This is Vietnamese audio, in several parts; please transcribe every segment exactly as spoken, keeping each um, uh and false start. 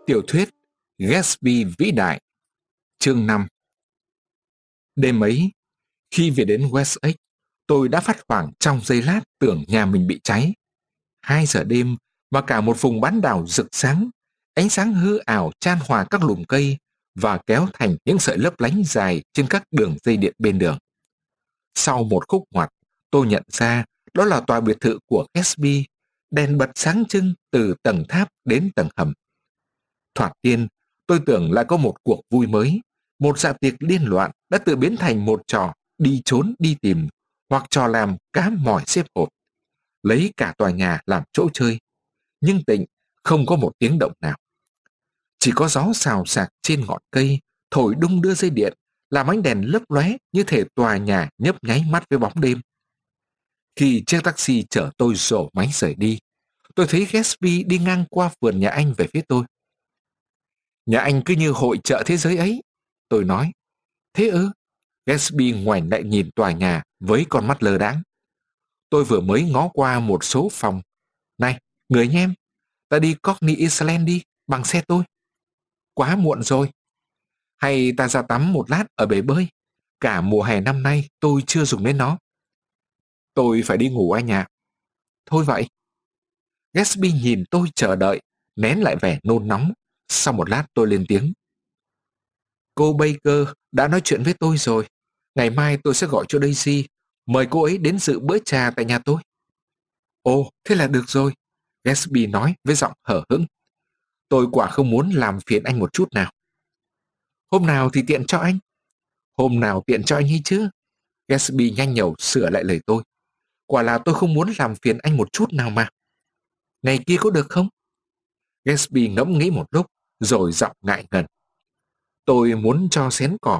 Tiểu thuyết Gatsby vĩ đại, chương năm. Đêm ấy, khi về đến West Egg, tôi đã phát hoảng trong giây lát tưởng nhà mình bị cháy. Hai giờ đêm và cả một vùng bán đảo rực sáng, ánh sáng hư ảo chan hòa các lùm cây và kéo thành những sợi lấp lánh dài trên các đường dây điện bên đường. Sau một khúc ngoặt, tôi nhận ra đó là tòa biệt thự của Gatsby, đèn bật sáng trưng từ tầng tháp đến tầng hầm. Thoạt tiên, tôi tưởng lại có một cuộc vui mới, một dạ tiệc điên loạn đã tự biến thành một trò đi trốn đi tìm, hoặc trò làm cá mòi xếp hộp, lấy cả tòa nhà làm chỗ chơi. Nhưng tịnh không có một tiếng động nào. Chỉ có gió xào xạc trên ngọn cây, thổi đung đưa dây điện, làm ánh đèn lấp lóe như thể tòa nhà nhấp nháy mắt với bóng đêm. Khi chiếc taxi chở tôi rổ máy rời đi, tôi thấy Gatsby đi ngang qua vườn nhà anh về phía tôi. Nhà anh cứ như hội chợ thế giới ấy, tôi nói. Thế ư? Gatsby ngoảnh lại nhìn tòa nhà với con mắt lơ đãng. Tôi vừa mới ngó qua một số phòng. Này, người anh em, ta đi Cockney Island đi, bằng xe tôi. Quá muộn rồi. Hay ta ra tắm một lát ở bể bơi? Cả mùa hè năm nay tôi chưa dùng đến nó. Tôi phải đi ngủ anh ạ. Thôi vậy. Gatsby nhìn tôi chờ đợi, nén lại vẻ nôn nóng. Sau một lát tôi lên tiếng. Cô Baker đã nói chuyện với tôi rồi. Ngày mai tôi sẽ gọi cho Daisy, mời cô ấy đến dự bữa trà tại nhà tôi. Ồ, thế là được rồi, Gatsby nói với giọng hở hững. Tôi quả không muốn làm phiền anh một chút nào. Hôm nào thì tiện cho anh. Hôm nào tiện cho anh hay chứ? Gatsby nhanh nhẩu sửa lại lời tôi. Quả là tôi không muốn làm phiền anh một chút nào mà. Ngày kia có được không? Gatsby ngẫm nghĩ một lúc, rồi giọng ngại ngần. Tôi muốn cho xén cỏ.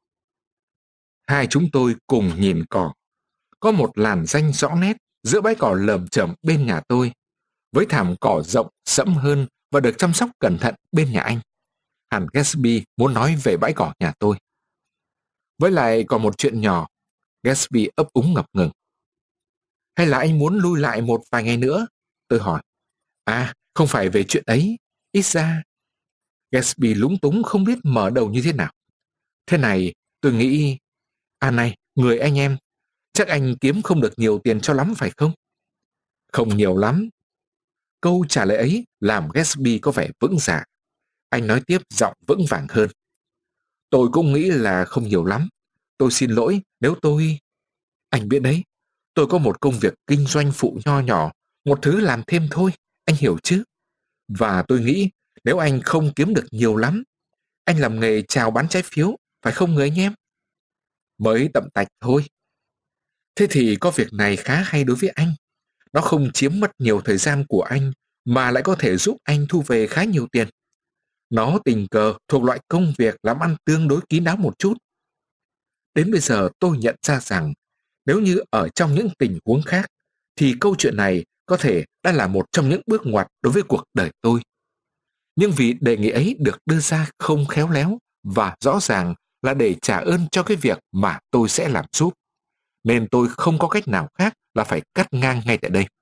Hai chúng tôi cùng nhìn cỏ. Có một làn ranh rõ nét giữa bãi cỏ lởm chởm bên nhà tôi, với thảm cỏ rộng, sẫm hơn và được chăm sóc cẩn thận bên nhà anh. Hẳn Gatsby muốn nói về bãi cỏ nhà tôi. Với lại còn một chuyện nhỏ, Gatsby ấp úng ngập ngừng. Hay là anh muốn lui lại một vài ngày nữa? Tôi hỏi. À, không phải về chuyện ấy. Ít ra... Gatsby lúng túng không biết mở đầu như thế nào. Thế này, tôi nghĩ... À này, người anh em, chắc anh kiếm không được nhiều tiền cho lắm phải không? Không nhiều lắm. Câu trả lời ấy làm Gatsby có vẻ vững dạ. Anh nói tiếp giọng vững vàng hơn. Tôi cũng nghĩ là không nhiều lắm. Tôi xin lỗi nếu tôi... Anh biết đấy, tôi có một công việc kinh doanh phụ nho nhỏ, một thứ làm thêm thôi, anh hiểu chứ? Và tôi nghĩ nếu anh không kiếm được nhiều lắm, anh làm nghề chào bán trái phiếu, phải không người anh em? Mới tậm tạch thôi. Thế thì có việc này khá hay đối với anh. Nó không chiếm mất nhiều thời gian của anh, mà lại có thể giúp anh thu về khá nhiều tiền. Nó tình cờ thuộc loại công việc làm ăn tương đối kín đáo một chút. Đến bây giờ tôi nhận ra rằng, nếu như ở trong những tình huống khác, thì câu chuyện này có thể đã là một trong những bước ngoặt đối với cuộc đời tôi. Nhưng vì đề nghị ấy được đưa ra không khéo léo và rõ ràng là để trả ơn cho cái việc mà tôi sẽ làm giúp, nên tôi không có cách nào khác là phải cắt ngang ngay tại đây.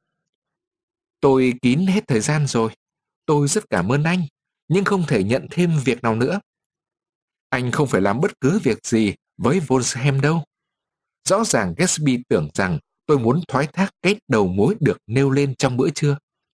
Tôi kín hết thời gian rồi. Tôi rất cảm ơn anh, nhưng không thể nhận thêm việc nào nữa. Anh không phải làm bất cứ việc gì với Volsham đâu. Rõ ràng Gatsby tưởng rằng tôi muốn thoái thác cái đầu mối được nêu lên trong bữa trưa.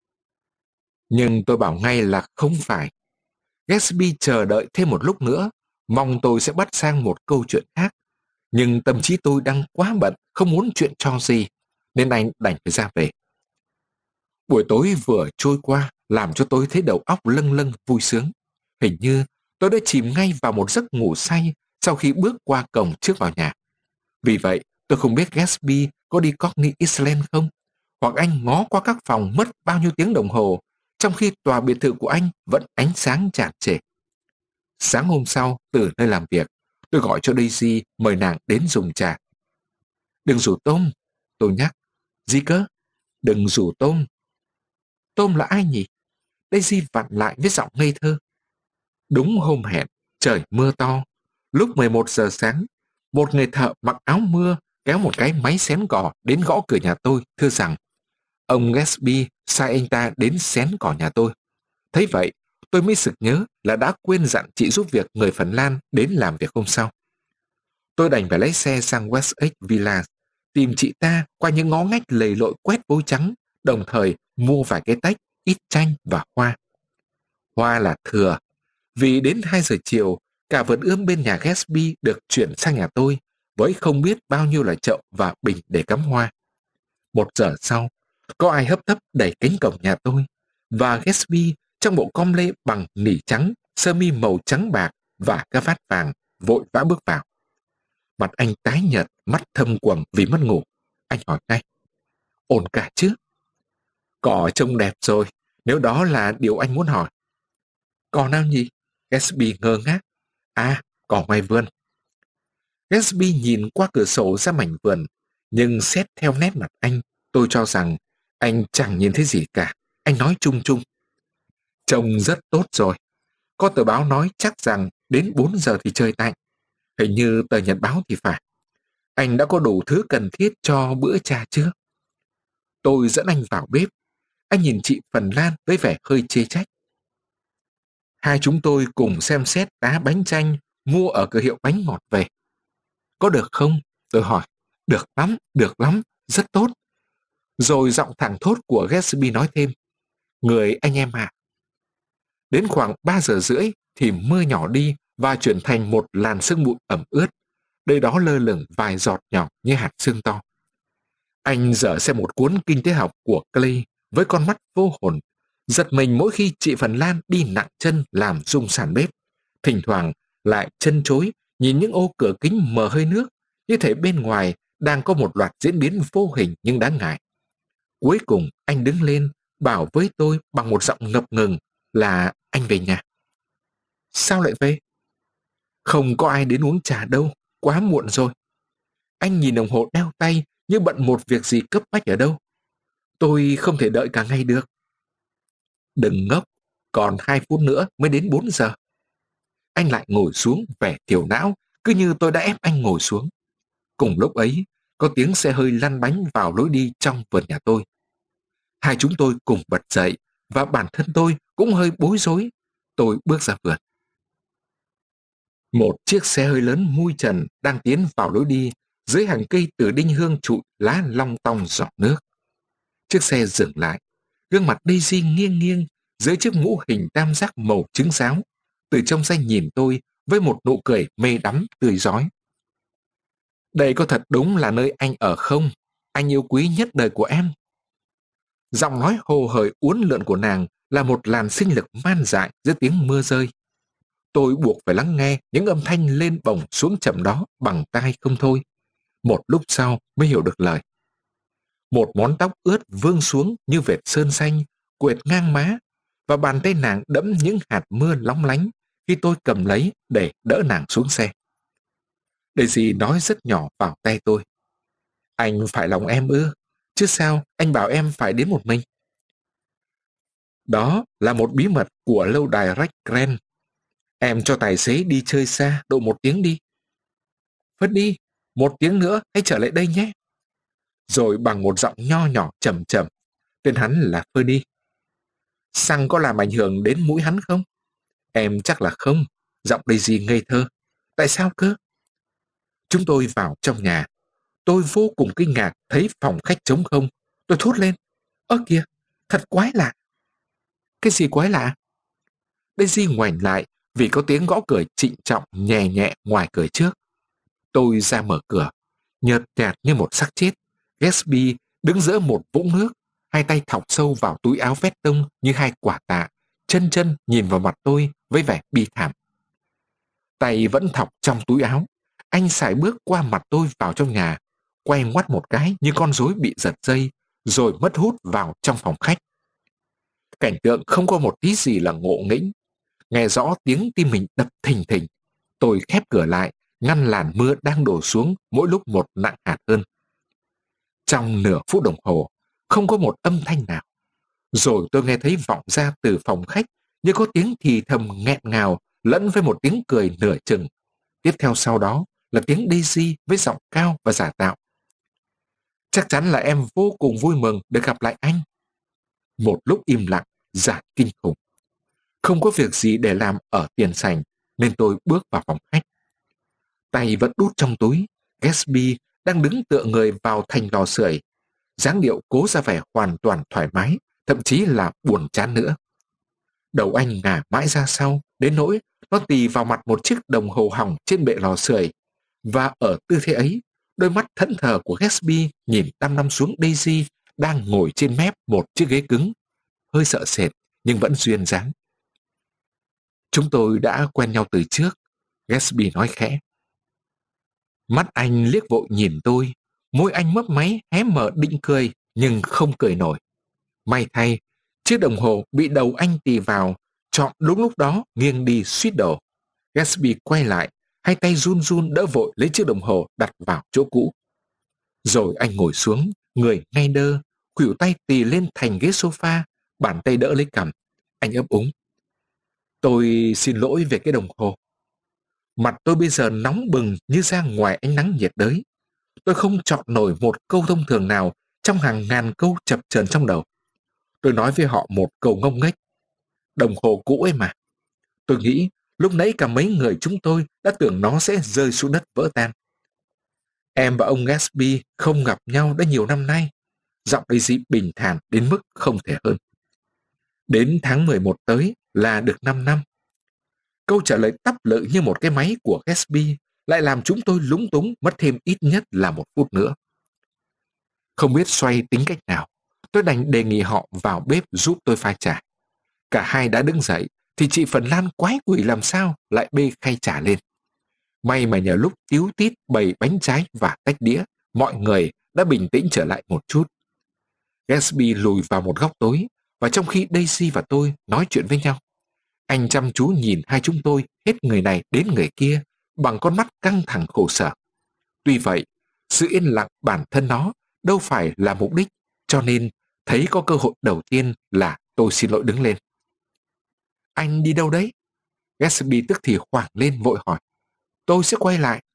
Nhưng tôi bảo ngay là không phải. Gatsby chờ đợi thêm một lúc nữa, mong tôi sẽ bắt sang một câu chuyện khác. Nhưng tâm trí tôi đang quá bận, không muốn chuyện trò gì, nên anh đành phải ra về. Buổi tối vừa trôi qua làm cho tôi thấy đầu óc lâng lâng vui sướng. Hình như tôi đã chìm ngay vào một giấc ngủ say sau khi bước qua cổng trước vào nhà. Vì vậy, tôi không biết Gatsby có đi Cockney Island không, hoặc anh ngó qua các phòng mất bao nhiêu tiếng đồng hồ, trong khi tòa biệt thự của anh vẫn ánh sáng tràn trề. Sáng hôm sau, từ nơi làm việc, tôi gọi cho Daisy mời nàng đến dùng trà. Đừng rủ Tom, tôi nhắc. Gì cơ? Đừng rủ Tom. Tom là ai nhỉ? Daisy vặn lại với giọng ngây thơ. Đúng hôm hẹn, trời mưa to. Lúc mười một giờ sáng, một người thợ mặc áo mưa kéo một cái máy xén cỏ đến gõ cửa nhà tôi, thưa rằng ông Gatsby sai anh ta đến xén cỏ nhà tôi. Thấy vậy, tôi mới sực nhớ là đã quên dặn chị giúp việc người Phần Lan đến làm việc hôm sau. Tôi đành phải lấy xe sang Wessex Villa, tìm chị ta qua những ngõ ngách lầy lội quét vôi trắng, đồng thời mua vài cái tách, ít chanh và hoa. Hoa là thừa, vì đến hai giờ chiều, cả vườn ươm bên nhà Gatsby được chuyển sang nhà tôi, với không biết bao nhiêu là chậu và bình để cắm hoa. Một giờ sau, có ai hấp tấp đẩy cánh cổng nhà tôi, và Gatsby trong bộ com lê bằng nỉ trắng, sơ mi màu trắng bạc và cà vạt vàng vội vã bước vào. Mặt anh tái nhợt, mắt thâm quầng vì mất ngủ. Anh hỏi ngay: ổn cả chứ? Cỏ trông đẹp rồi, nếu đó là điều anh muốn hỏi. Cỏ nào nhỉ? Gatsby ngơ ngác. À, cỏ ngoài vườn. Gatsby nhìn qua cửa sổ ra mảnh vườn, nhưng xét theo nét mặt anh, tôi cho rằng anh chẳng nhìn thấy gì cả. Anh nói chung chung: trông rất tốt rồi. Có tờ báo nói chắc rằng đến bốn giờ thì trời tạnh. Hình như tờ nhật báo thì phải. Anh đã có đủ thứ cần thiết cho bữa trà chưa? Tôi dẫn anh vào bếp. Anh nhìn chị Phần Lan với vẻ hơi chê trách. Hai chúng tôi cùng xem xét tá bánh chanh mua ở cửa hiệu bánh ngọt về. Có được không? Tôi hỏi. Được lắm, được lắm, rất tốt. Rồi giọng thẳng thốt của Gatsby nói thêm: người anh em ạ. Đến khoảng ba giờ rưỡi thì mưa nhỏ đi và chuyển thành một làn sương bụi ẩm ướt. Nơi đó lơ lửng vài giọt nhỏ như hạt sương to. Anh dở xem một cuốn kinh tế học của Clay với con mắt vô hồn, giật mình mỗi khi chị Phần Lan đi nặng chân làm rung sàn bếp. Thỉnh thoảng lại chân chối nhìn những ô cửa kính mờ hơi nước, như thể bên ngoài đang có một loạt diễn biến vô hình nhưng đáng ngại. Cuối cùng anh đứng lên, bảo với tôi bằng một giọng ngập ngừng là anh về nhà. Sao lại về? Không có ai đến uống trà đâu, quá muộn rồi. Anh nhìn đồng hồ đeo tay như bận một việc gì cấp bách ở đâu. Tôi không thể đợi cả ngày được. Đừng ngốc, còn hai phút nữa mới đến bốn giờ. Anh lại ngồi xuống vẻ thiểu não, cứ như tôi đã ép anh ngồi xuống. Cùng lúc ấy, có tiếng xe hơi lăn bánh vào lối đi trong vườn nhà tôi. Hai chúng tôi cùng bật dậy, và bản thân tôi cũng hơi bối rối. Tôi bước ra vườn. Một chiếc xe hơi lớn mui trần đang tiến vào lối đi, dưới hàng cây từ đinh hương trụi lá long tong giọt nước. Chiếc xe dừng lại, gương mặt Daisy nghiêng nghiêng dưới chiếc mũ hình tam giác màu trứng sáo, từ trong xe nhìn tôi với một nụ cười mê đắm tươi rói. Đây có thật đúng là nơi anh ở không? Anh yêu quý nhất đời của em. Giọng nói hồ hởi uốn lượn của nàng là một làn sinh lực man dại giữa tiếng mưa rơi. Tôi buộc phải lắng nghe những âm thanh lên bổng xuống chậm đó bằng tai không thôi. Một lúc sau mới hiểu được lời. Một món tóc ướt vương xuống như vệt sơn xanh, quệt ngang má, và bàn tay nàng đẫm những hạt mưa lóng lánh khi tôi cầm lấy để đỡ nàng xuống xe. Daisy nói rất nhỏ vào tay tôi: anh phải lòng em ư? Chứ sao anh bảo em phải đến một mình? Đó là một bí mật của lâu đài Ragren. Em cho tài xế đi chơi xa độ một tiếng đi. Phất đi, một tiếng nữa hãy trở lại đây nhé. Rồi bằng một giọng nho nhỏ trầm trầm, tên hắn là Ferdy. Xăng có làm ảnh hưởng đến mũi hắn không? Em chắc là không. Giọng Daisy ngây thơ. Tại sao cơ? Chúng tôi vào trong nhà. Tôi vô cùng kinh ngạc thấy phòng khách trống không. Tôi thốt lên: ơ kìa, thật quái lạ. Cái gì quái lạ? Daisy ngoảnh lại vì có tiếng gõ cửa trịnh trọng nhẹ nhẹ ngoài cửa trước. Tôi ra mở cửa, nhợt nhạt như một xác chết. Gatsby đứng giữa một vũng nước, hai tay thọc sâu vào túi áo vét tông như hai quả tạ, chân chân nhìn vào mặt tôi với vẻ bi thảm. Tay vẫn thọc trong túi áo, anh sải bước qua mặt tôi vào trong nhà, quay ngoắt một cái như con rối bị giật dây, rồi mất hút vào trong phòng khách. Cảnh tượng không có một tí gì là ngộ nghĩnh. Nghe rõ tiếng tim mình đập thình thình. Tôi khép cửa lại, ngăn làn mưa đang đổ xuống mỗi lúc một nặng hạt hơn. Trong nửa phút đồng hồ, không có một âm thanh nào. Rồi tôi nghe thấy vọng ra từ phòng khách như có tiếng thì thầm nghẹn ngào lẫn với một tiếng cười nửa chừng. Tiếp theo sau đó là tiếng Daisy với giọng cao và giả tạo: chắc chắn là em vô cùng vui mừng được gặp lại anh. Một lúc im lặng, giả kinh khủng. Không có việc gì để làm ở tiền sảnh, nên tôi bước vào phòng khách. Tay vẫn đút trong túi, Gatsby đang đứng tựa người vào thành lò sưởi, dáng điệu cố ra vẻ hoàn toàn thoải mái, thậm chí là buồn chán nữa. Đầu anh ngả mãi ra sau, đến nỗi nó tì vào mặt một chiếc đồng hồ hỏng trên bệ lò sưởi. Và ở tư thế ấy, đôi mắt thẫn thờ của Gatsby nhìn đăm đăm xuống Daisy đang ngồi trên mép một chiếc ghế cứng, hơi sợ sệt nhưng vẫn duyên dáng. Chúng tôi đã quen nhau từ trước, Gatsby nói khẽ. Mắt anh liếc vội nhìn tôi, môi anh mấp máy hé mở định cười nhưng không cười nổi. May thay, chiếc đồng hồ bị đầu anh tì vào, chọn đúng lúc đó nghiêng đi suýt đổ. Gatsby quay lại, hai tay run run đỡ vội lấy chiếc đồng hồ đặt vào chỗ cũ. Rồi anh ngồi xuống, người ngay đơ, khuỷu tay tì lên thành ghế sofa, bàn tay đỡ lấy cằm. Anh ấp úng. Tôi xin lỗi về cái đồng hồ. Mặt tôi bây giờ nóng bừng như ra ngoài ánh nắng nhiệt đới. Tôi không chọn nổi một câu thông thường nào trong hàng ngàn câu chập chờn trong đầu. Tôi nói với họ một câu ngông nghếch. Đồng hồ cũ ấy mà. Tôi nghĩ lúc nãy cả mấy người chúng tôi đã tưởng nó sẽ rơi xuống đất vỡ tan. Em và ông Gatsby không gặp nhau đã nhiều năm nay. Giọng Daisy bình thản đến mức không thể hơn. Đến tháng mười một tới là được năm năm. Câu trả lời tắp lự như một cái máy của Gatsby lại làm chúng tôi lúng túng mất thêm ít nhất là một phút nữa. Không biết xoay tính cách nào, tôi đành đề nghị họ vào bếp giúp tôi pha trà. Cả hai đã đứng dậy, thì chị Phần Lan quái quỷ làm sao lại bê khay trà lên. May mà nhờ lúc tíu tít bày bánh trái và tách đĩa, mọi người đã bình tĩnh trở lại một chút. Gatsby lùi vào một góc tối, và trong khi Daisy và tôi nói chuyện với nhau, anh chăm chú nhìn hai chúng tôi hết người này đến người kia bằng con mắt căng thẳng khổ sở. Tuy vậy, sự yên lặng bản thân nó đâu phải là mục đích, cho nên thấy có cơ hội đầu tiên là tôi xin lỗi đứng lên. Anh đi đâu đấy? Gatsby tức thì hoảng lên vội hỏi. Tôi sẽ quay lại.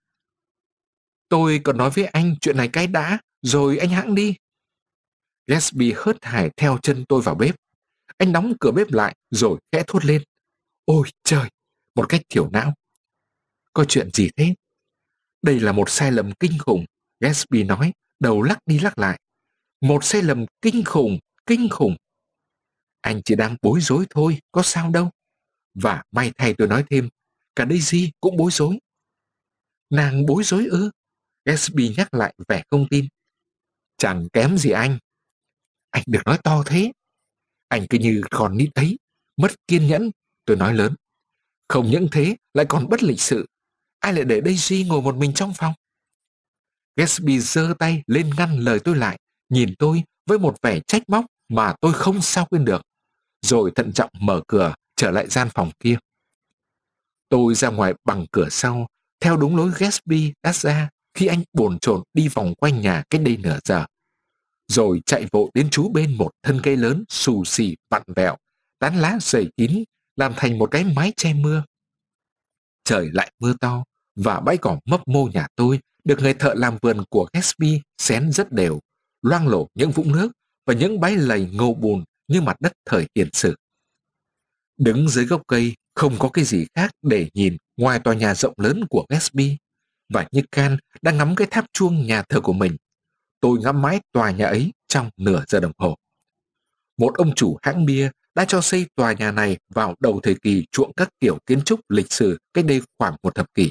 Tôi còn nói với anh chuyện này cái đã, rồi anh hãng đi. Gatsby hớt hải theo chân tôi vào bếp. Anh đóng cửa bếp lại rồi khẽ thốt lên. Ôi trời, một cách thiểu não. Có chuyện gì thế? Đây là một sai lầm kinh khủng, Gatsby nói, đầu lắc đi lắc lại. Một sai lầm kinh khủng, kinh khủng. Anh chỉ đang bối rối thôi, có sao đâu. Và may thay tôi nói thêm, cả Daisy cũng bối rối. Nàng bối rối ư? Gatsby nhắc lại vẻ không tin. Chẳng kém gì anh. Anh đừng nói to thế. Anh cứ như con nít ấy, mất kiên nhẫn, tôi nói lớn. Không những thế, lại còn bất lịch sự. Ai lại để Daisy ngồi một mình trong phòng? Gatsby giơ tay lên ngăn lời tôi lại, nhìn tôi với một vẻ trách móc mà tôi không sao quên được. Rồi thận trọng mở cửa, trở lại gian phòng kia. Tôi ra ngoài bằng cửa sau, theo đúng lối Gatsby đã ra khi anh bồn chồn đi vòng quanh nhà cách đây nửa giờ. Rồi chạy vội đến trú bên một thân cây lớn xù xì vặn vẹo, tán lá dày kín, làm thành một cái mái che mưa. Trời lại mưa to, và bãi cỏ mấp mô nhà tôi được người thợ làm vườn của Gatsby xén rất đều, loang lổ những vũng nước và những bãi lầy ngô bùn như mặt đất thời tiền sử. Đứng dưới gốc cây, không có cái gì khác để nhìn ngoài tòa nhà rộng lớn của Gatsby, và như can đang ngắm cái tháp chuông nhà thờ của mình. Tôi ngắm mãi tòa nhà ấy trong nửa giờ đồng hồ. Một ông chủ hãng bia đã cho xây tòa nhà này vào đầu thời kỳ chuộng các kiểu kiến trúc lịch sử cách đây khoảng một thập kỷ.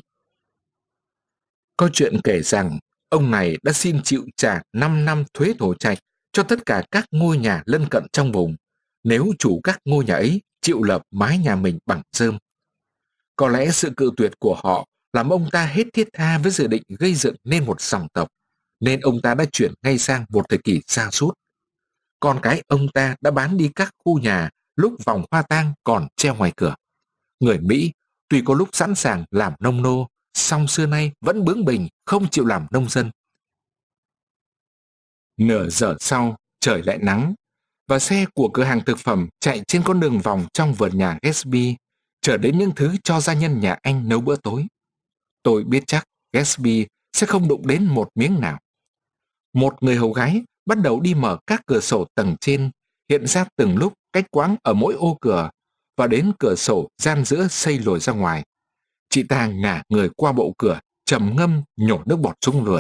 Có chuyện kể rằng ông này đã xin chịu trả năm năm thuế thổ trạch cho tất cả các ngôi nhà lân cận trong vùng, nếu chủ các ngôi nhà ấy chịu lợp mái nhà mình bằng rơm. Có lẽ sự cự tuyệt của họ làm ông ta hết thiết tha với dự định gây dựng nên một dòng tộc, nên ông ta đã chuyển ngay sang một thời kỳ sa sút. Con cái ông ta đã bán đi các khu nhà lúc vòng hoa tang còn treo ngoài cửa. Người Mỹ tuy có lúc sẵn sàng làm nông nô, song xưa nay vẫn bướng bỉnh không chịu làm nông dân. Nửa giờ sau, trời lại nắng, và xe của cửa hàng thực phẩm chạy trên con đường vòng trong vườn nhà Gatsby, chở đến những thứ cho gia nhân nhà anh nấu bữa tối. Tôi biết chắc Gatsby sẽ không đụng đến một miếng nào. Một người hầu gái bắt đầu đi mở các cửa sổ tầng trên, hiện ra từng lúc cách quãng ở mỗi ô cửa, và đến cửa sổ gian giữa xây lồi ra ngoài. Chị ta ngả người qua bộ cửa, trầm ngâm nhổ nước bọt xuống lườn.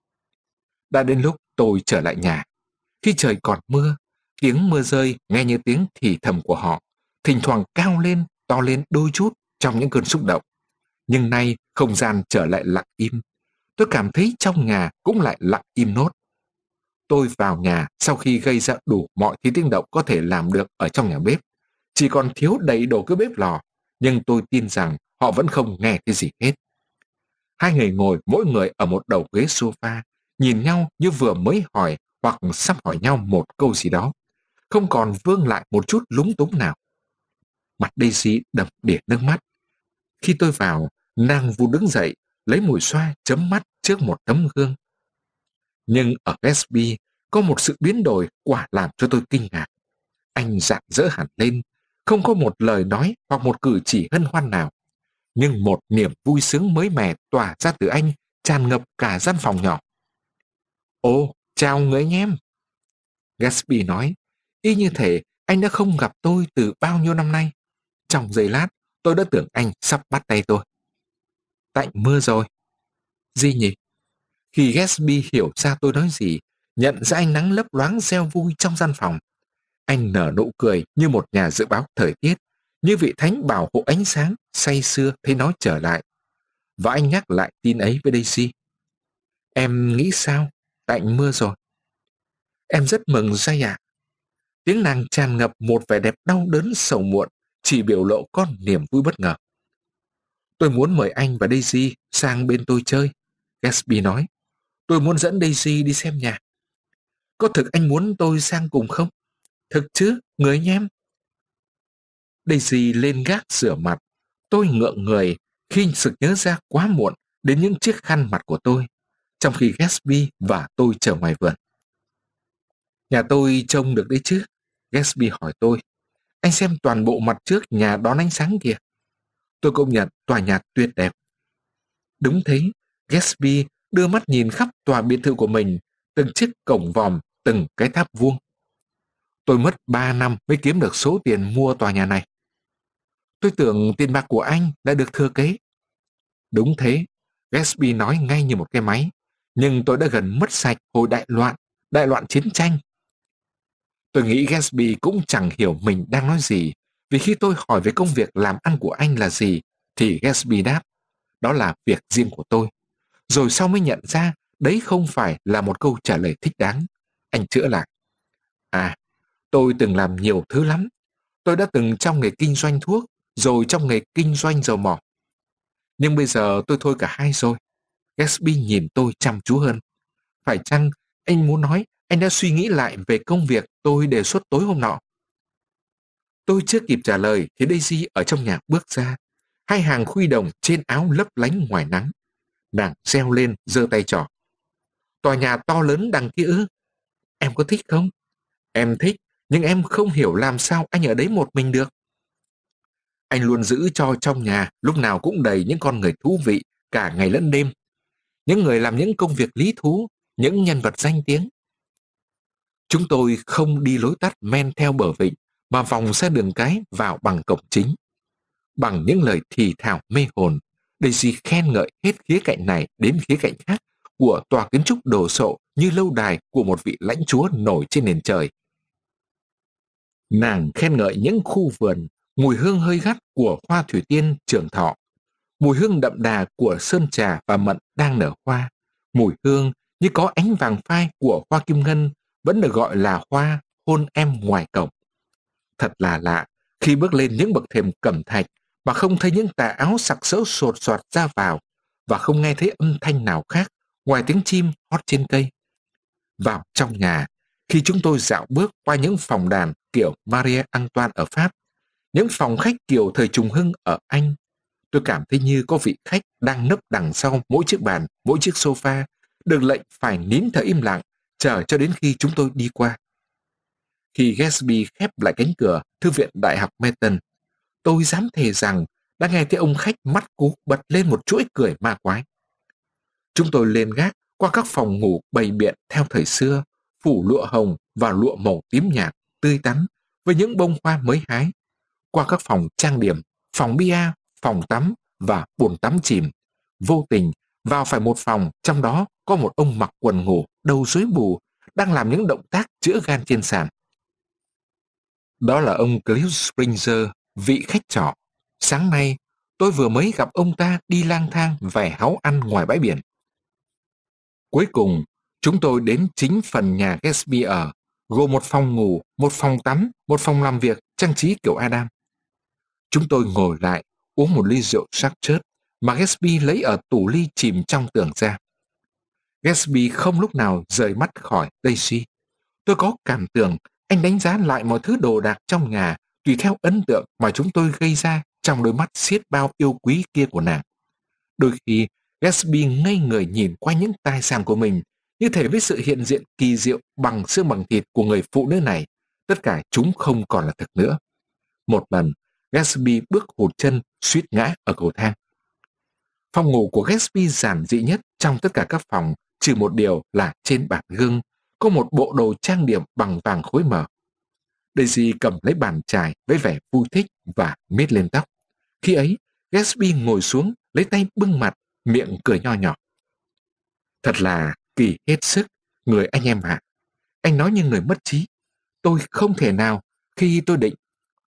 Đã đến lúc tôi trở lại nhà. Khi trời còn mưa, tiếng mưa rơi nghe như tiếng thì thầm của họ, thỉnh thoảng cao lên, to lên đôi chút trong những cơn xúc động. Nhưng nay không gian trở lại lặng im. Tôi cảm thấy trong nhà cũng lại lặng im nốt. Tôi vào nhà sau khi gây ra đủ mọi thứ tiếng động có thể làm được ở trong nhà bếp. Chỉ còn thiếu đầy đổ cái bếp lò, nhưng tôi tin rằng họ vẫn không nghe thấy gì hết. Hai người ngồi mỗi người ở một đầu ghế sofa, nhìn nhau như vừa mới hỏi hoặc sắp hỏi nhau một câu gì đó, không còn vương lại một chút lúng túng nào. Mặt Daisy đầm đìa nước mắt. Khi tôi vào, nàng vụt đứng dậy, lấy mùi xoa chấm mắt trước một tấm gương. Nhưng ở Gatsby có một sự biến đổi quả làm cho tôi kinh ngạc. Anh rạng rỡ hẳn lên, không có một lời nói hoặc một cử chỉ hân hoan nào. Nhưng một niềm vui sướng mới mẻ tỏa ra từ anh, tràn ngập cả gian phòng nhỏ. Ồ, chào người anh em. Gatsby nói, y như thể anh đã không gặp tôi từ bao nhiêu năm nay. Trong giây lát, tôi đã tưởng anh sắp bắt tay tôi. Tạnh mưa rồi. Gì nhỉ? Khi Gatsby hiểu ra tôi nói gì, nhận ra ánh nắng lấp loáng reo vui trong gian phòng, anh nở nụ cười như một nhà dự báo thời tiết, như vị thánh bảo hộ ánh sáng, say sưa thấy nó trở lại. Và anh nhắc lại tin ấy với Daisy. Em nghĩ sao? Tạnh mưa rồi. Em rất mừng Jay ạ. Tiếng nàng tràn ngập một vẻ đẹp đau đớn sầu muộn, chỉ biểu lộ con niềm vui bất ngờ. Tôi muốn mời anh và Daisy sang bên tôi chơi, Gatsby nói. Tôi muốn dẫn Daisy đi xem nhà. Có thực anh muốn tôi sang cùng không? Thực chứ, người anh em. Daisy lên gác rửa mặt. Tôi ngượng người khi sực nhớ ra quá muộn đến những chiếc khăn mặt của tôi, trong khi Gatsby và tôi chờ ngoài vườn. Nhà tôi trông được đấy chứ? Gatsby hỏi tôi. Anh xem toàn bộ mặt trước nhà đón ánh sáng kìa. Tôi công nhận tòa nhà tuyệt đẹp. Đúng thế, Gatsby đưa mắt nhìn khắp tòa biệt thự của mình, từng chiếc cổng vòm, từng cái tháp vuông. Tôi mất ba năm mới kiếm được số tiền mua tòa nhà này. Tôi tưởng tiền bạc của anh đã được thừa kế. Đúng thế, Gatsby nói ngay như một cái máy. Nhưng tôi đã gần mất sạch hồi đại loạn, đại loạn chiến tranh. Tôi nghĩ Gatsby cũng chẳng hiểu mình đang nói gì, vì khi tôi hỏi về công việc làm ăn của anh là gì, thì Gatsby đáp, đó là việc riêng của tôi. Rồi sau mới nhận ra, đấy không phải là một câu trả lời thích đáng. Anh chữa lại. À, tôi từng làm nhiều thứ lắm. Tôi đã từng trong nghề kinh doanh thuốc, rồi trong nghề kinh doanh dầu mỏ. Nhưng bây giờ tôi thôi cả hai rồi. Gatsby nhìn tôi chăm chú hơn. Phải chăng anh muốn nói anh đã suy nghĩ lại về công việc tôi đề xuất tối hôm nọ? Tôi chưa kịp trả lời thì Daisy ở trong nhà bước ra. Hai hàng khuy đồng trên áo lấp lánh ngoài nắng. Nàng reo lên giơ tay trỏ. Tòa nhà to lớn đằng kia ư? Em có thích không? Em thích, nhưng em không hiểu làm sao anh ở đấy một mình được. Anh luôn giữ cho trong nhà lúc nào cũng đầy những con người thú vị, cả ngày lẫn đêm. Những người làm những công việc lý thú, những nhân vật danh tiếng. Chúng tôi không đi lối tắt men theo bờ vịnh, mà vòng ra đường cái vào bằng cổng chính. Bằng những lời thì thào mê hồn, Daisy khen ngợi hết khía cạnh này đến khía cạnh khác của tòa kiến trúc đồ sộ như lâu đài của một vị lãnh chúa nổi trên nền trời. Nàng khen ngợi những khu vườn, mùi hương hơi gắt của hoa thủy tiên Trường Thọ, mùi hương đậm đà của sơn trà và mận đang nở hoa, mùi hương như có ánh vàng phai của hoa kim ngân vẫn được gọi là hoa hôn em ngoài cổng. Thật là lạ khi bước lên những bậc thềm cẩm thạch mà không thấy những tà áo sặc sỡ sột soạt ra vào và không nghe thấy âm thanh nào khác ngoài tiếng chim hót trên cây. Vào trong nhà, khi chúng tôi dạo bước qua những phòng đàn kiểu Marie Antoine ở Pháp, những phòng khách kiểu thời Trùng Hưng ở Anh, tôi cảm thấy như có vị khách đang nấp đằng sau mỗi chiếc bàn, mỗi chiếc sofa, được lệnh phải nín thở im lặng, chờ cho đến khi chúng tôi đi qua. Khi Gatsby khép lại cánh cửa Thư viện Đại học Merton, tôi dám thề rằng đã nghe thấy ông khách mắt cú bật lên một chuỗi cười ma quái. Chúng tôi lên gác qua các phòng ngủ bày biện theo thời xưa, phủ lụa hồng và lụa màu tím nhạt, tươi tắn, với những bông hoa mới hái. qua các phòng trang điểm, phòng bia, phòng tắm và bồn tắm chìm, vô tình vào phải một phòng trong đó có một ông mặc quần ngủ, đầu rối bù, đang làm những động tác chữa gan trên sàn. Đó là ông Cliff Springer, vị khách trọ. Sáng nay, tôi vừa mới gặp ông ta đi lang thang vẻ háu ăn ngoài bãi biển. Cuối cùng, chúng tôi đến chính phần nhà Gatsby ở, gồm một phòng ngủ, một phòng tắm, một phòng làm việc trang trí kiểu Adam. Chúng tôi ngồi lại, uống một ly rượu sắc chớt mà Gatsby lấy ở tủ ly chìm trong tường ra. Gatsby không lúc nào rời mắt khỏi Daisy. Tôi có cảm tưởng anh đánh giá lại mọi thứ đồ đạc trong nhà tùy theo ấn tượng mà chúng tôi gây ra trong đôi mắt xiết bao yêu quý kia của nàng. Đôi khi, Gatsby ngây người nhìn qua những tài sản của mình, như thể với sự hiện diện kỳ diệu bằng xương bằng thịt của người phụ nữ này, tất cả chúng không còn là thực nữa. Một lần, Gatsby bước hụt chân, suýt ngã ở cầu thang. Phòng ngủ của Gatsby giản dị nhất trong tất cả các phòng, trừ một điều là trên bàn gương có một bộ đồ trang điểm bằng vàng khối mờ. Daisy cầm lấy bàn chải với vẻ vui thích và miết lên tóc. Khi ấy, Gatsby ngồi xuống, lấy tay bưng mặt, miệng cười nho nhỏ. Thật là kỳ hết sức, người anh em ạ. Anh nói như người mất trí. Tôi không thể nào khi tôi định.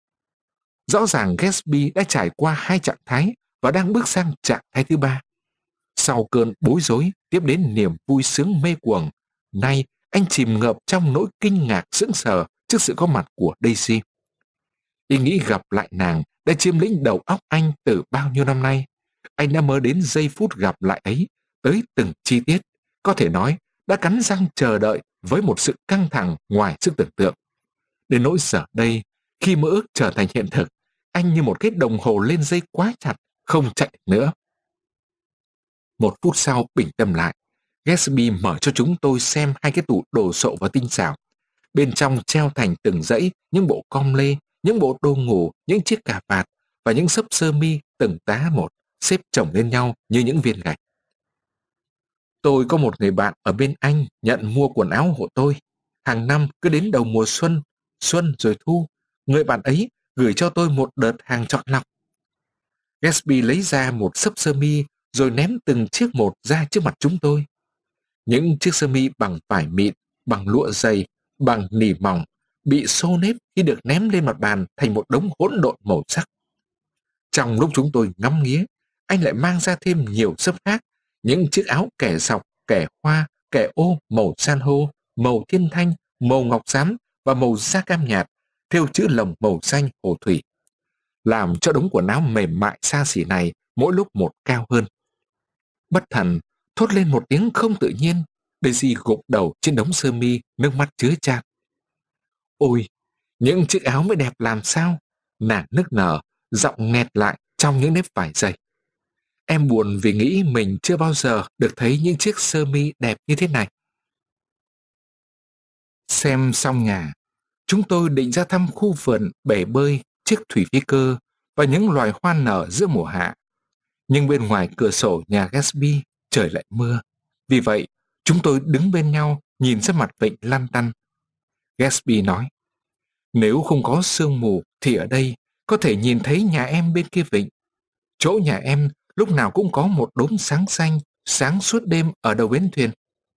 Rõ ràng Gatsby đã trải qua hai trạng thái và đang bước sang trạng thái thứ ba. Sau cơn bối rối tiếp đến niềm vui sướng mê cuồng, nay anh chìm ngợp trong nỗi kinh ngạc sững sờ trước sự có mặt của Daisy. Ý nghĩ gặp lại nàng đã chiếm lĩnh đầu óc anh từ bao nhiêu năm nay. Anh đã mơ đến giây phút gặp lại ấy, tới từng chi tiết, có thể nói đã cắn răng chờ đợi với một sự căng thẳng ngoài sức tưởng tượng. Đến nỗi giờ đây, khi mơ ước trở thành hiện thực, anh như một cái đồng hồ lên dây quá chặt, không chạy nữa. Một phút sau bình tâm lại, Gatsby mở cho chúng tôi xem hai cái tủ đồ sộ và tinh xảo. Bên trong treo thành từng dãy những bộ com lê, những bộ đồ ngủ, những chiếc cà vạt và những xấp sơ mi từng tá một, xếp chồng lên nhau như những viên gạch. Tôi có một người bạn ở bên Anh nhận mua quần áo hộ tôi. Hàng năm cứ đến đầu mùa xuân, xuân rồi thu, người bạn ấy gửi cho tôi một đợt hàng chọn lọc. Gatsby lấy ra một xấp sơ mi rồi ném từng chiếc một ra trước mặt chúng tôi. Những chiếc sơ mi bằng vải mịn, bằng lụa dày, bằng nỉ mỏng, bị xô nếp khi được ném lên mặt bàn thành một đống hỗn độn màu sắc. Trong lúc chúng tôi ngắm nghía, anh lại mang ra thêm nhiều xấp khác, những chiếc áo kẻ dọc, kẻ hoa, kẻ ô màu san hô, màu thiên thanh, màu ngọc xám và màu da cam nhạt, thêu chữ lồng màu xanh hồ thủy, làm cho đống quần áo mềm mại xa xỉ này mỗi lúc một cao hơn. Bất thần, thốt lên một tiếng không tự nhiên, Daisy gục đầu trên đống sơ mi, nước mắt chứa chan. Ôi, những chiếc áo mới đẹp làm sao? Nàng nức nở, giọng nghẹt lại trong những nếp vải dày. Em buồn vì nghĩ mình chưa bao giờ được thấy những chiếc sơ mi đẹp như thế này. Xem xong nhà, chúng tôi định ra thăm khu vườn, bể bơi, chiếc thủy phi cơ và những loài hoa nở giữa mùa hạ. Nhưng bên ngoài cửa sổ nhà Gatsby trời lại mưa. Vì vậy, chúng tôi đứng bên nhau nhìn ra mặt vịnh lăn tăn. Gatsby nói, nếu không có sương mù thì ở đây có thể nhìn thấy nhà em bên kia vịnh. Chỗ nhà em lúc nào cũng có một đốm sáng xanh sáng suốt đêm ở đầu bến thuyền.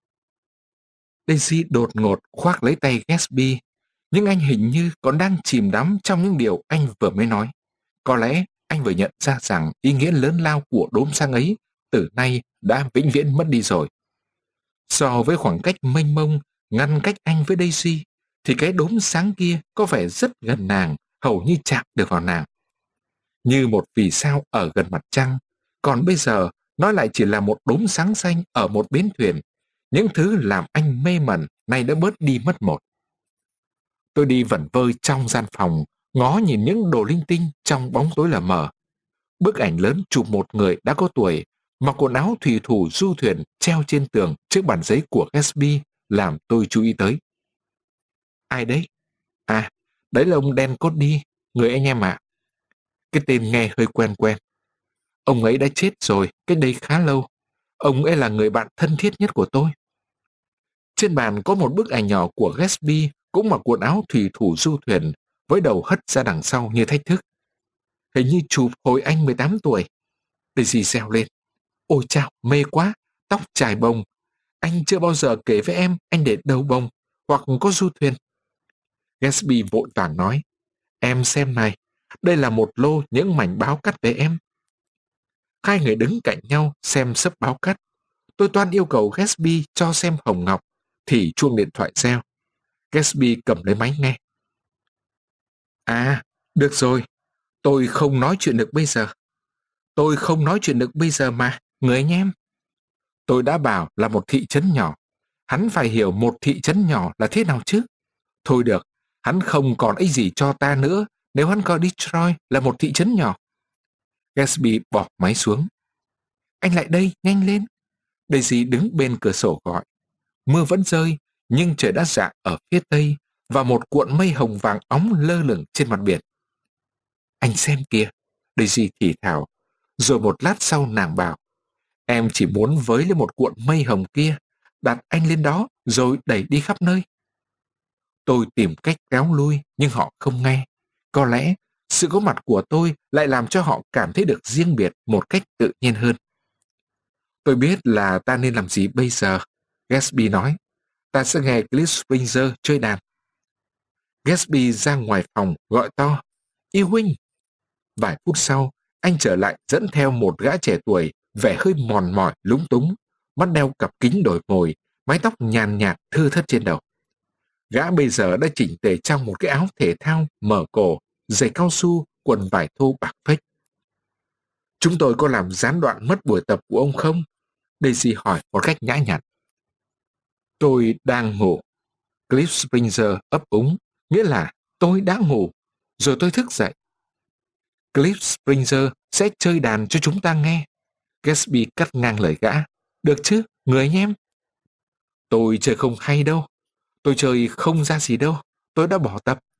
Daisy đột ngột khoác lấy tay Gatsby, nhưng anh hình như còn đang chìm đắm trong những điều anh vừa mới nói. Có lẽ anh vừa nhận ra rằng ý nghĩa lớn lao của đốm sáng ấy từ nay đã vĩnh viễn mất đi rồi. So với khoảng cách mênh mông ngăn cách anh với Daisy, thì cái đốm sáng kia có vẻ rất gần nàng, hầu như chạm được vào nàng. Như một vì sao ở gần mặt trăng, còn bây giờ nó lại chỉ là một đốm sáng xanh ở một bến thuyền. Những thứ làm anh mê mẩn nay đã bớt đi mất một. Tôi đi vẩn vơ trong gian phòng, ngó nhìn những đồ linh tinh trong bóng tối lờ mờ. Bức ảnh lớn chụp một người đã có tuổi, mặc quần áo thủy thủ du thuyền treo trên tường trước bàn giấy của Gatsby làm tôi chú ý tới. Ai đấy? À, đấy là ông Dan Cody, người anh em ạ. Cái tên nghe hơi quen quen. Ông ấy đã chết rồi, cách đây khá lâu. Ông ấy là người bạn thân thiết nhất của tôi. Trên bàn có một bức ảnh nhỏ của Gatsby, cũng mặc quần áo thủy thủ du thuyền, với đầu hất ra đằng sau như thách thức. hình như chụp hồi anh mười tám tuổi. Daisy reo lên. Ôi chao, mê quá, tóc chải bông. Anh chưa bao giờ kể với em anh để đầu bông, hoặc có du thuyền. Gatsby vội vàng nói, em xem này, đây là một lô những mảnh báo cắt về em. Hai người đứng cạnh nhau xem sấp báo cắt. Tôi toan yêu cầu Gatsby cho xem hồng ngọc, thì chuông điện thoại reo. Gatsby cầm lấy máy nghe. À, được rồi, tôi không nói chuyện được bây giờ. Tôi không nói chuyện được bây giờ mà, người anh em. Tôi đã bảo là một thị trấn nhỏ. Hắn phải hiểu một thị trấn nhỏ là thế nào chứ. Thôi được, hắn không còn ích gì cho ta nữa nếu hắn coi Detroit là một thị trấn nhỏ. Gatsby bỏ máy xuống. Anh lại đây, nhanh lên. Daisy đứng bên cửa sổ gọi. Mưa vẫn rơi, nhưng trời đã rạng ở phía tây và một cuộn mây hồng vàng óng lơ lửng trên mặt biển. Anh xem kìa, Daisy thì thào. Rồi một lát sau nàng bảo, em chỉ muốn với lên một cuộn mây hồng kia, đặt anh lên đó rồi đẩy đi khắp nơi. Tôi tìm cách kéo lui nhưng họ không nghe. Có lẽ sự có mặt của tôi lại làm cho họ cảm thấy được riêng biệt một cách tự nhiên hơn. Tôi biết là ta nên làm gì bây giờ, Gatsby nói. Ta sẽ nghe Cliff Springer chơi đàn. Gatsby ra ngoài phòng gọi to, yêu huynh. Vài phút sau, anh trở lại dẫn theo một gã trẻ tuổi, vẻ hơi mòn mỏi lúng túng, mắt đeo cặp kính đổi mồi, mái tóc nhàn nhạt thưa thớt trên đầu. Gã bây giờ đã chỉnh tề trong một cái áo thể thao mở cổ, giày cao su, quần vải thô bạc phết. Chúng tôi có làm gián đoạn mất buổi tập của ông không? Daisy hỏi một cách nhã nhặn. Tôi đang ngủ. Cliff Springer ấp úng, nghĩa là tôi đã ngủ, rồi tôi thức dậy. Cliff Springer sẽ chơi đàn cho chúng ta nghe. Gatsby cắt ngang lời gã. Được chứ, người anh em? Tôi chơi không hay đâu. Tôi chơi không ra gì đâu. Tôi đã bỏ tập.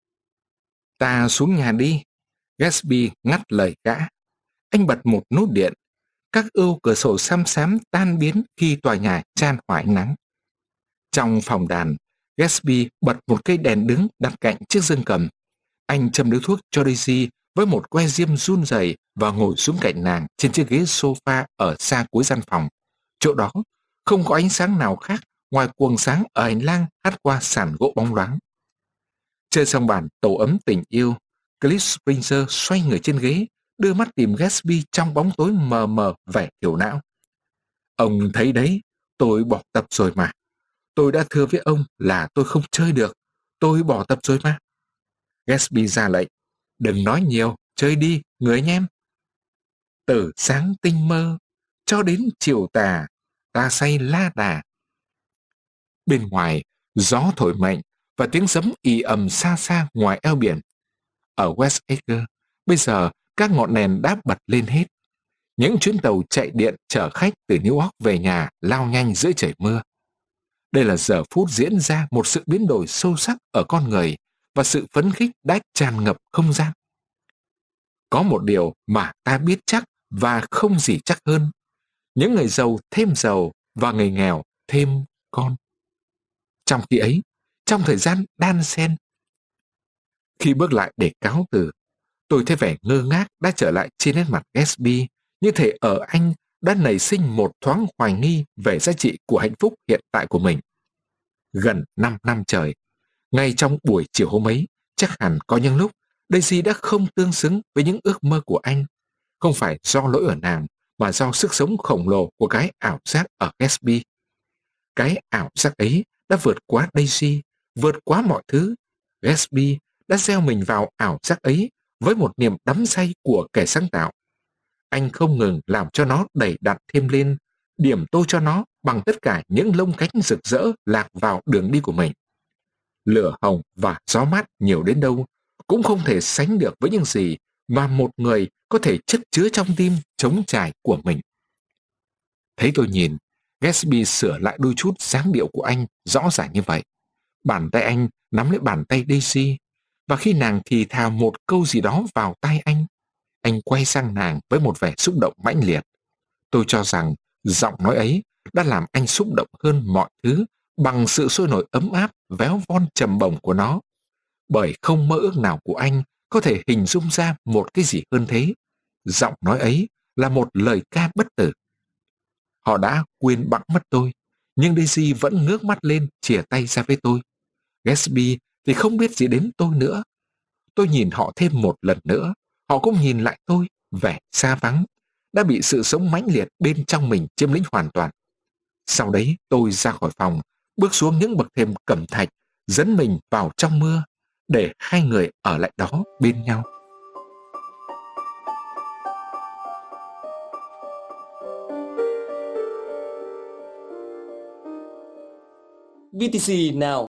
Ta xuống nhà đi. Gatsby ngắt lời gã. Anh bật một nút điện. Các ưu cửa sổ xăm xám tan biến khi tòa nhà chan hòa ánh nắng. Trong phòng đàn, Gatsby bật một cây đèn đứng đặt cạnh chiếc dương cầm. Anh châm điếu thuốc cho Daisy với một que diêm run rẩy và ngồi xuống cạnh nàng trên chiếc ghế sofa ở xa cuối gian phòng. Chỗ đó không có ánh sáng nào khác ngoài quầng sáng ở hành lang hắt qua sàn gỗ bóng loáng. Chơi xong bàn tổ ấm tình yêu, Cliff Springer xoay người trên ghế, đưa mắt tìm Gatsby trong bóng tối mờ mờ vẻ thiểu não. Ông thấy đấy, tôi bỏ tập rồi mà. Tôi đã thưa với ông là tôi không chơi được. Tôi bỏ tập rồi mà. Gatsby ra lệnh. Đừng nói nhiều, chơi đi, người anh em. Từ sáng tinh mơ, cho đến chiều tà, ta say la đà. Bên ngoài, gió thổi mạnh và tiếng sấm ì ầm xa xa ngoài eo biển. Ở West Acre, bây giờ các ngọn đèn đã bật lên hết. Những chuyến tàu chạy điện chở khách từ New York về nhà lao nhanh giữa trời mưa. Đây là giờ phút diễn ra một sự biến đổi sâu sắc ở con người và sự phấn khích đã tràn ngập không gian. Có một điều mà ta biết chắc và không gì chắc hơn. Những người giàu thêm giàu và người nghèo thêm con. Trong khi ấy, trong thời gian đan xen, khi bước lại để cáo từ, tôi thấy vẻ ngơ ngác đã trở lại trên nét mặt Gatsby, như thể ở anh đã nảy sinh một thoáng hoài nghi về giá trị của hạnh phúc hiện tại của mình. Gần năm năm trời, ngay trong buổi chiều hôm ấy, chắc hẳn có những lúc Daisy đã không tương xứng với những ước mơ của anh. Không phải do lỗi ở nàng, mà do sức sống khổng lồ của cái ảo giác ở Gatsby. Cái ảo giác ấy đã vượt quá Daisy, vượt quá mọi thứ. Gatsby đã gieo mình vào ảo giác ấy với một niềm đắm say của kẻ sáng tạo. Anh không ngừng làm cho nó đầy đặn thêm lên, điểm tô cho nó bằng tất cả những lông cánh rực rỡ lạc vào đường đi của mình. Lửa hồng và gió mát nhiều đến đâu cũng không thể sánh được với những gì mà một người có thể chất chứa trong tim trống trải của mình. Thấy tôi nhìn, Gatsby sửa lại đôi chút dáng điệu của anh rõ ràng như vậy. Bàn tay anh nắm lấy bàn tay Daisy, và khi nàng thì thào một câu gì đó vào tai anh, anh quay sang nàng với một vẻ xúc động mãnh liệt. Tôi cho rằng giọng nói ấy đã làm anh xúc động hơn mọi thứ bằng sự sôi nổi ấm áp, véo von trầm bổng của nó. Bởi không mơ ước nào của anh có thể hình dung ra một cái gì hơn thế. Giọng nói ấy là một lời ca bất tử. Họ đã quên bẵng mất tôi, nhưng Daisy vẫn ngước mắt lên chìa tay ra với tôi. Gatsby thì không biết gì đến tôi nữa. Tôi nhìn họ thêm một lần nữa, họ cũng nhìn lại tôi, vẻ xa vắng, đã bị sự sống mãnh liệt bên trong mình chiếm lĩnh hoàn toàn. Sau đấy tôi ra khỏi phòng, bước xuống những bậc thềm cẩm thạch, dẫn mình vào trong mưa, để hai người ở lại đó bên nhau. vê tê xê Now.